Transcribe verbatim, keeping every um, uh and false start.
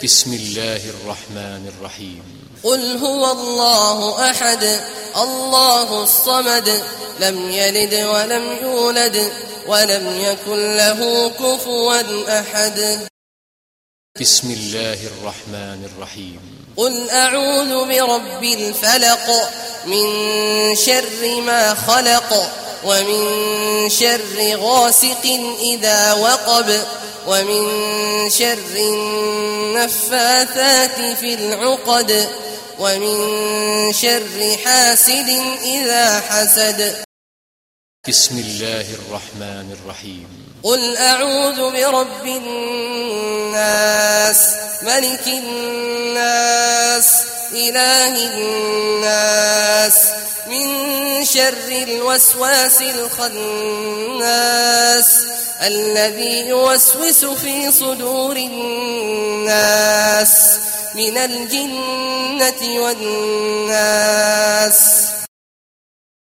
بسم الله الرحمن الرحيم. قل هو الله أحد الله الصمد لم يلد ولم يولد ولم يكن له كفوا أحد. بسم الله الرحمن الرحيم. قل أعوذ برب الفلق من شر ما خلق ومن شر غاسق إذا وقب ومن شر النفاثات في العقد ومن شر حاسد إذا حسد. بسم الله الرحمن الرحيم. قل أعوذ برب الناس ملك الناس إله الناس من شر الوسواس الخناس الذي يوسوس في صدور الناس من الجنة والناس.